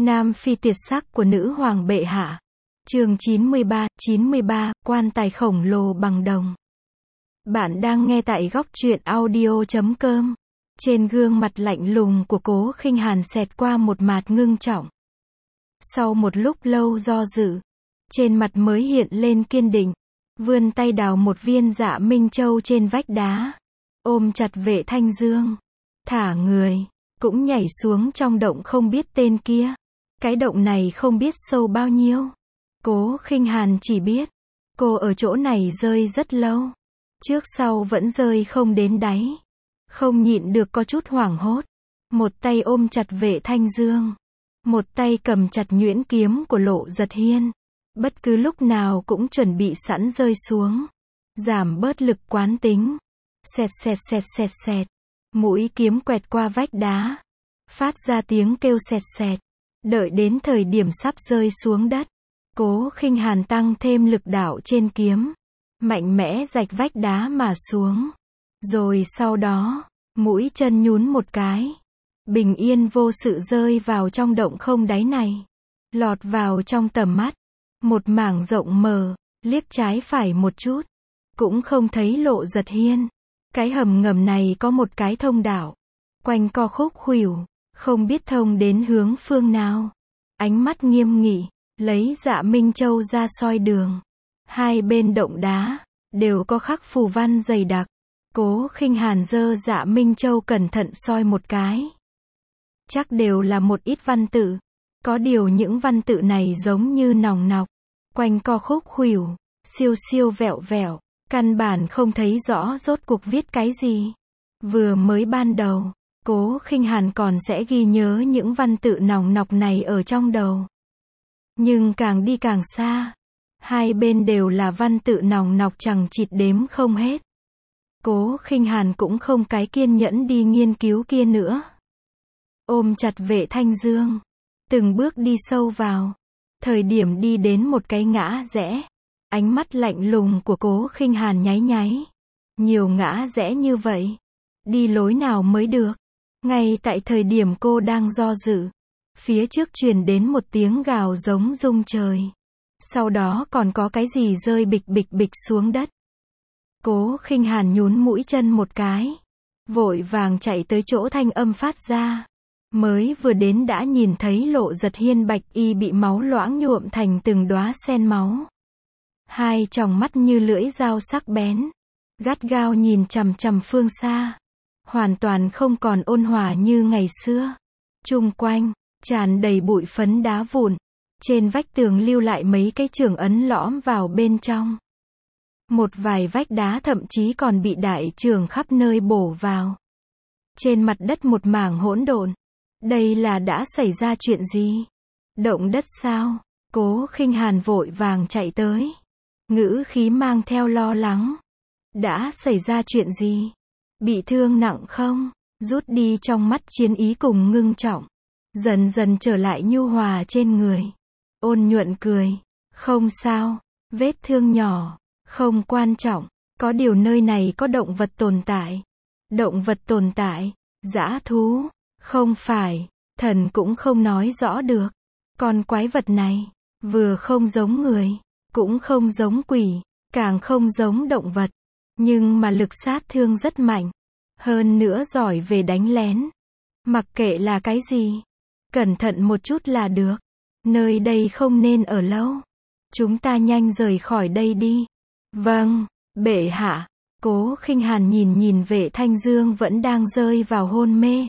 Nam phi tuyệt sắc của nữ hoàng bệ hạ. Chương 93, quan tài khổng lồ bằng đồng. Bạn đang nghe tại góc truyện audio.com. Trên gương mặt lạnh lùng của Cố Khinh Hàn xẹt qua một mạt ngưng trọng. Sau một lúc lâu do dự, trên mặt mới hiện lên kiên định, vươn tay đào một viên Dạ Minh Châu trên vách đá, ôm chặt Vệ Thanh Dương, thả người, cũng nhảy xuống trong động không biết tên kia. Cái động này không biết sâu bao nhiêu. Cố Khinh Hàn chỉ biết, cô ở chỗ này rơi rất lâu, trước sau vẫn rơi không đến đáy. Không nhịn được có chút hoảng hốt, một tay ôm chặt Vệ Thanh Dương, một tay cầm chặt nhuyễn kiếm của Lộ Giật Hiên, bất cứ lúc nào cũng chuẩn bị sẵn rơi xuống, giảm bớt lực quán tính. Xẹt xẹt xẹt xẹt xẹt, mũi kiếm quẹt qua vách đá, phát ra tiếng kêu xẹt xẹt. Đợi đến thời điểm sắp rơi xuống đất, Cố Khinh Hàn tăng thêm lực đạo trên kiếm, mạnh mẽ rạch vách đá mà xuống. Rồi sau đó, mũi chân nhún một cái, bình yên vô sự rơi vào trong động không đáy này, lọt vào trong tầm mắt, một mảng rộng mờ, liếc trái phải một chút, cũng không thấy Lộ Giật Hiên. Cái hầm ngầm này có một cái thông đạo, quanh co khúc khuỷu, không biết thông đến hướng phương nào. Ánh mắt nghiêm nghị, lấy Dạ Minh Châu ra soi đường. Hai bên động đá, đều có khắc phù văn dày đặc. Cố Khinh Hàn giơ Dạ Minh Châu cẩn thận soi một cái. Chắc đều là một ít văn tự. Có điều những văn tự này giống như nòng nọc, quanh co khúc khuỷu, siêu siêu vẹo vẹo, căn bản không thấy rõ rốt cuộc viết cái gì. Vừa mới ban đầu, Cố Khinh Hàn còn sẽ ghi nhớ những văn tự nòng nọc này ở trong đầu. Nhưng càng đi càng xa, hai bên đều là văn tự nòng nọc chằng chịt đếm không hết. Cố Khinh Hàn cũng không cái kiên nhẫn đi nghiên cứu kia nữa. Ôm chặt Vệ Thanh Dương, từng bước đi sâu vào. Thời điểm đi đến một cái ngã rẽ, ánh mắt lạnh lùng của Cố Khinh Hàn nháy nháy. Nhiều ngã rẽ như vậy, đi lối nào mới được? Ngay tại thời điểm cô đang do dự, phía trước truyền đến một tiếng gào giống rung trời. Sau đó còn có cái gì rơi bịch bịch bịch xuống đất. Cố Khinh Hàn nhún mũi chân một cái, vội vàng chạy tới chỗ thanh âm phát ra. Mới vừa đến đã nhìn thấy Lộ Giật Hiên bạch y bị máu loãng nhuộm thành từng đóa sen máu. Hai tròng mắt như lưỡi dao sắc bén, gắt gao nhìn chằm chằm phương xa, hoàn toàn không còn ôn hòa như ngày xưa. Chung quanh, tràn đầy bụi phấn đá vụn, trên vách tường lưu lại mấy cái chưởng ấn lõm vào bên trong. Một vài vách đá thậm chí còn bị đại chưởng khắp nơi bổ vào. Trên mặt đất một mảng hỗn độn. Đây là đã xảy ra chuyện gì? Động đất sao? Cố Khinh Hàn vội vàng chạy tới, ngữ khí mang theo lo lắng. Đã xảy ra chuyện gì? Bị thương nặng không? Rút đi trong mắt chiến ý cùng ngưng trọng, dần dần trở lại nhu hòa trên người. Ôn nhuận cười, không sao, vết thương nhỏ, không quan trọng, có điều nơi này có động vật tồn tại. Động vật tồn tại? Dã thú? Không phải, thần cũng không nói rõ được. Con quái vật này, vừa không giống người, cũng không giống quỷ, càng không giống động vật, nhưng mà lực sát thương rất mạnh. Hơn nữa giỏi về đánh lén. Mặc kệ là cái gì, cẩn thận một chút là được. Nơi đây không nên ở lâu. Chúng ta nhanh rời khỏi đây đi. Vâng, bệ hạ. Cố Khinh Hàn nhìn Vệ Thanh Dương vẫn đang rơi vào hôn mê.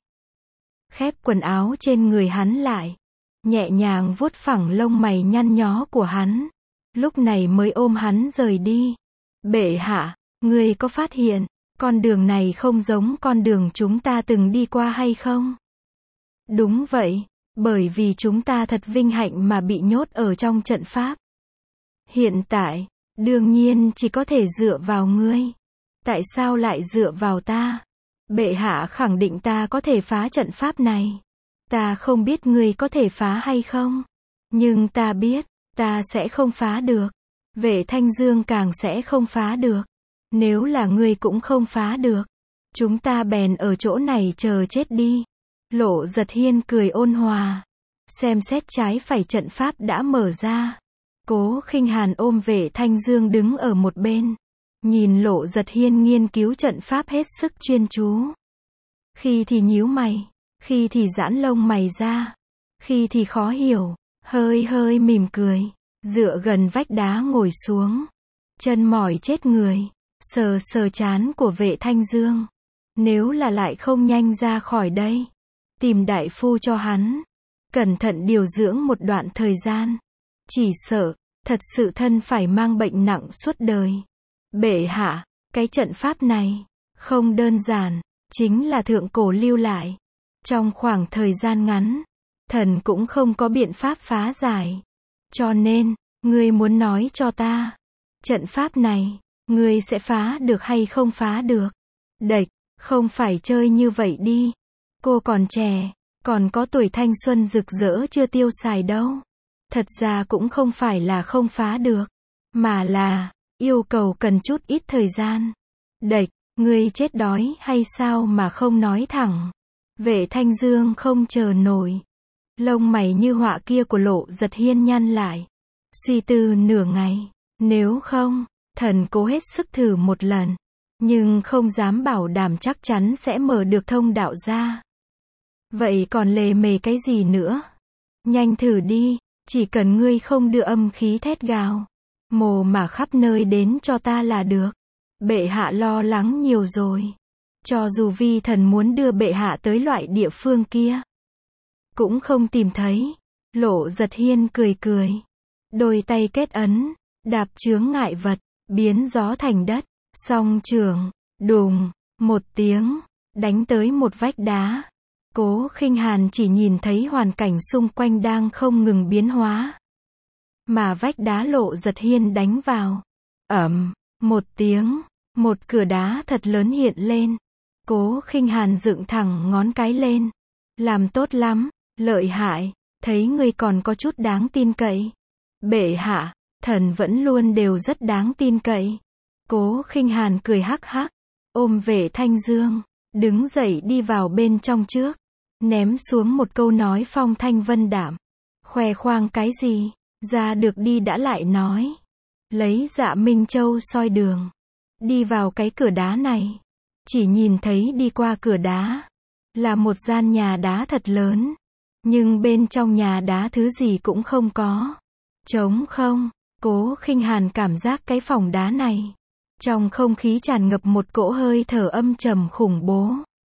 Khép quần áo trên người hắn lại, nhẹ nhàng vuốt phẳng lông mày nhăn nhó của hắn. Lúc này mới ôm hắn rời đi. Bệ hạ, ngươi có phát hiện con đường này không giống con đường chúng ta từng đi qua hay không? Đúng vậy, bởi vì chúng ta thật vinh hạnh mà bị nhốt ở trong trận pháp. Hiện tại, đương nhiên chỉ có thể dựa vào ngươi. Tại sao lại dựa vào ta? Bệ hạ khẳng định ta có thể phá trận pháp này. Ta không biết ngươi có thể phá hay không, nhưng ta biết, ta sẽ không phá được. Vệ Thanh Dương càng sẽ không phá được. Nếu là ngươi cũng không phá được, chúng ta bèn ở chỗ này chờ chết đi. Lộ Giật Hiên cười ôn hòa. Xem xét trái phải trận pháp đã mở ra. Cố Khinh Hàn ôm Vệ Thanh Dương đứng ở một bên. Nhìn Lộ Giật Hiên nghiên cứu trận pháp hết sức chuyên chú. Khi thì nhíu mày, khi thì giãn lông mày ra, khi thì khó hiểu, hơi hơi mỉm cười, dựa gần vách đá ngồi xuống. Chân mỏi chết người, sờ sờ trán của Vệ Thanh Dương. Nếu là lại không nhanh ra khỏi đây, tìm đại phu cho hắn, cẩn thận điều dưỡng một đoạn thời gian, chỉ sợ, thật sự thân phải mang bệnh nặng suốt đời. Bệ hạ, cái trận pháp này, không đơn giản, chính là thượng cổ lưu lại. Trong khoảng thời gian ngắn, thần cũng không có biện pháp phá giải. Cho nên, ngươi muốn nói cho ta, trận pháp này, ngươi sẽ phá được hay không phá được? Đệch, không phải chơi như vậy đi. Cô còn trẻ, còn có tuổi thanh xuân rực rỡ chưa tiêu xài đâu. Thật ra cũng không phải là không phá được, mà là, yêu cầu cần chút ít thời gian. Đệch, ngươi chết đói hay sao mà không nói thẳng? Vệ Thanh Dương không chờ nổi. Lông mày như họa kia của Lộ Giật Hiên nhăn lại. Suy tư nửa ngày, nếu không, thần cố hết sức thử một lần, nhưng không dám bảo đảm chắc chắn sẽ mở được thông đạo ra. Vậy còn lề mề cái gì nữa? Nhanh thử đi, chỉ cần ngươi không đưa âm khí thét gào, mồ mà khắp nơi đến cho ta là được. Bệ hạ lo lắng nhiều rồi. Cho dù vi thần muốn đưa bệ hạ tới loại địa phương kia, cũng không tìm thấy. Lộ Giật Hiên cười cười. Đôi tay kết ấn, đạp chướng ngại vật, biến gió thành đất. Song trường, đùng, một tiếng, đánh tới một vách đá. Cố Khinh Hàn chỉ nhìn thấy hoàn cảnh xung quanh đang không ngừng biến hóa. Mà vách đá Lộ Giật Hiên đánh vào. Một tiếng, một cửa đá thật lớn hiện lên. Cố Khinh Hàn dựng thẳng ngón cái lên. Làm tốt lắm, lợi hại, thấy ngươi còn có chút đáng tin cậy. Bệ hạ, thần vẫn luôn đều rất đáng tin cậy. Cố Khinh Hàn cười hắc hắc, ôm Vệ Thanh Dương, đứng dậy đi vào bên trong trước, ném xuống một câu nói phong thanh vân đạm. Khoe khoang cái gì, ra được đi đã lại nói. Lấy Dạ Minh Châu soi đường, đi vào cái cửa đá này. Chỉ nhìn thấy đi qua cửa đá, là một gian nhà đá thật lớn. Nhưng bên trong nhà đá thứ gì cũng không có. Trống không. Cố Khinh Hàn cảm giác cái phòng đá này, trong không khí tràn ngập một cỗ hơi thở âm trầm khủng bố.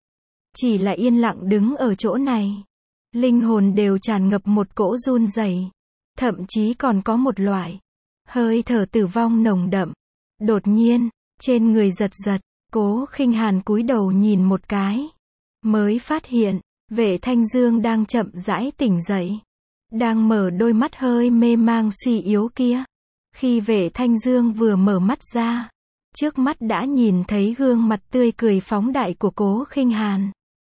Chỉ là yên lặng đứng ở chỗ này, linh hồn đều tràn ngập một cỗ run rẩy, thậm chí còn có một loại hơi thở tử vong nồng đậm. Đột nhiên, trên người giật giật, Cố Khinh Hàn cúi đầu nhìn một cái, mới phát hiện, Vệ Thanh Dương đang chậm rãi tỉnh dậy, đang mở đôi mắt hơi mê mang suy yếu kia. Khi Vệ Thanh Dương vừa mở mắt ra, trước mắt đã nhìn thấy gương mặt tươi cười phóng đại của Cố Khinh Hàn.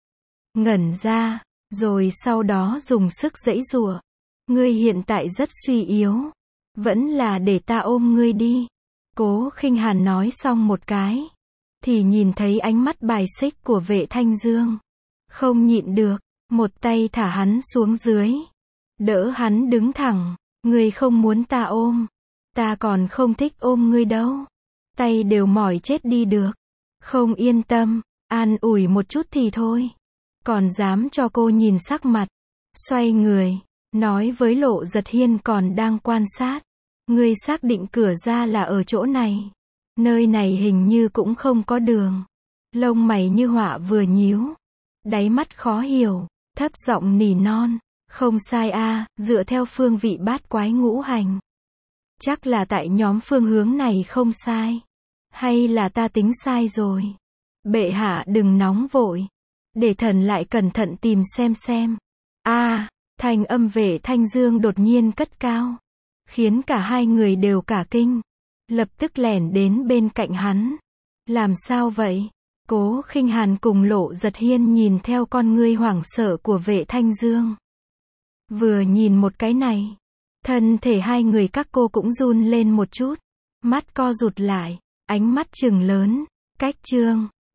Ngẩn ra, rồi sau đó dùng sức giãy giụa. Ngươi hiện tại rất suy yếu, vẫn là để ta ôm ngươi đi. Cố Khinh Hàn nói xong một cái, thì nhìn thấy ánh mắt bài xích của Vệ Thanh Dương. Không nhịn được, một tay thả hắn xuống dưới, đỡ hắn đứng thẳng. Ngươi không muốn ta ôm, ta còn không thích ôm ngươi đâu. Tay đều mỏi chết đi được. Không yên tâm, an ủi một chút thì thôi. Còn dám cho cô nhìn sắc mặt. Xoay người, nói với Lộ Giật Hiên còn đang quan sát. Ngươi xác định cửa ra là ở chỗ này. Nơi này hình như cũng không có đường. Lông mày như họa vừa nhíu, đáy mắt khó hiểu, thấp giọng nỉ non. Không sai a, dựa theo phương vị bát quái ngũ hành, chắc là tại nhóm phương hướng này không sai. Hay là ta tính sai rồi? Bệ hạ đừng nóng vội, để thần lại cẩn thận tìm xem. Thanh âm Vệ Thanh Dương đột nhiên cất cao, khiến cả hai người đều cả kinh, lập tức lẻn đến bên cạnh hắn. Làm sao vậy? Cố Khinh Hàn cùng Lộ Giật Hiên nhìn theo con ngươi hoảng sợ của Vệ Thanh Dương. Vừa nhìn một cái này, thân thể hai người các cô cũng run lên một chút, mắt co rụt lại, ánh mắt trừng lớn. Cách chương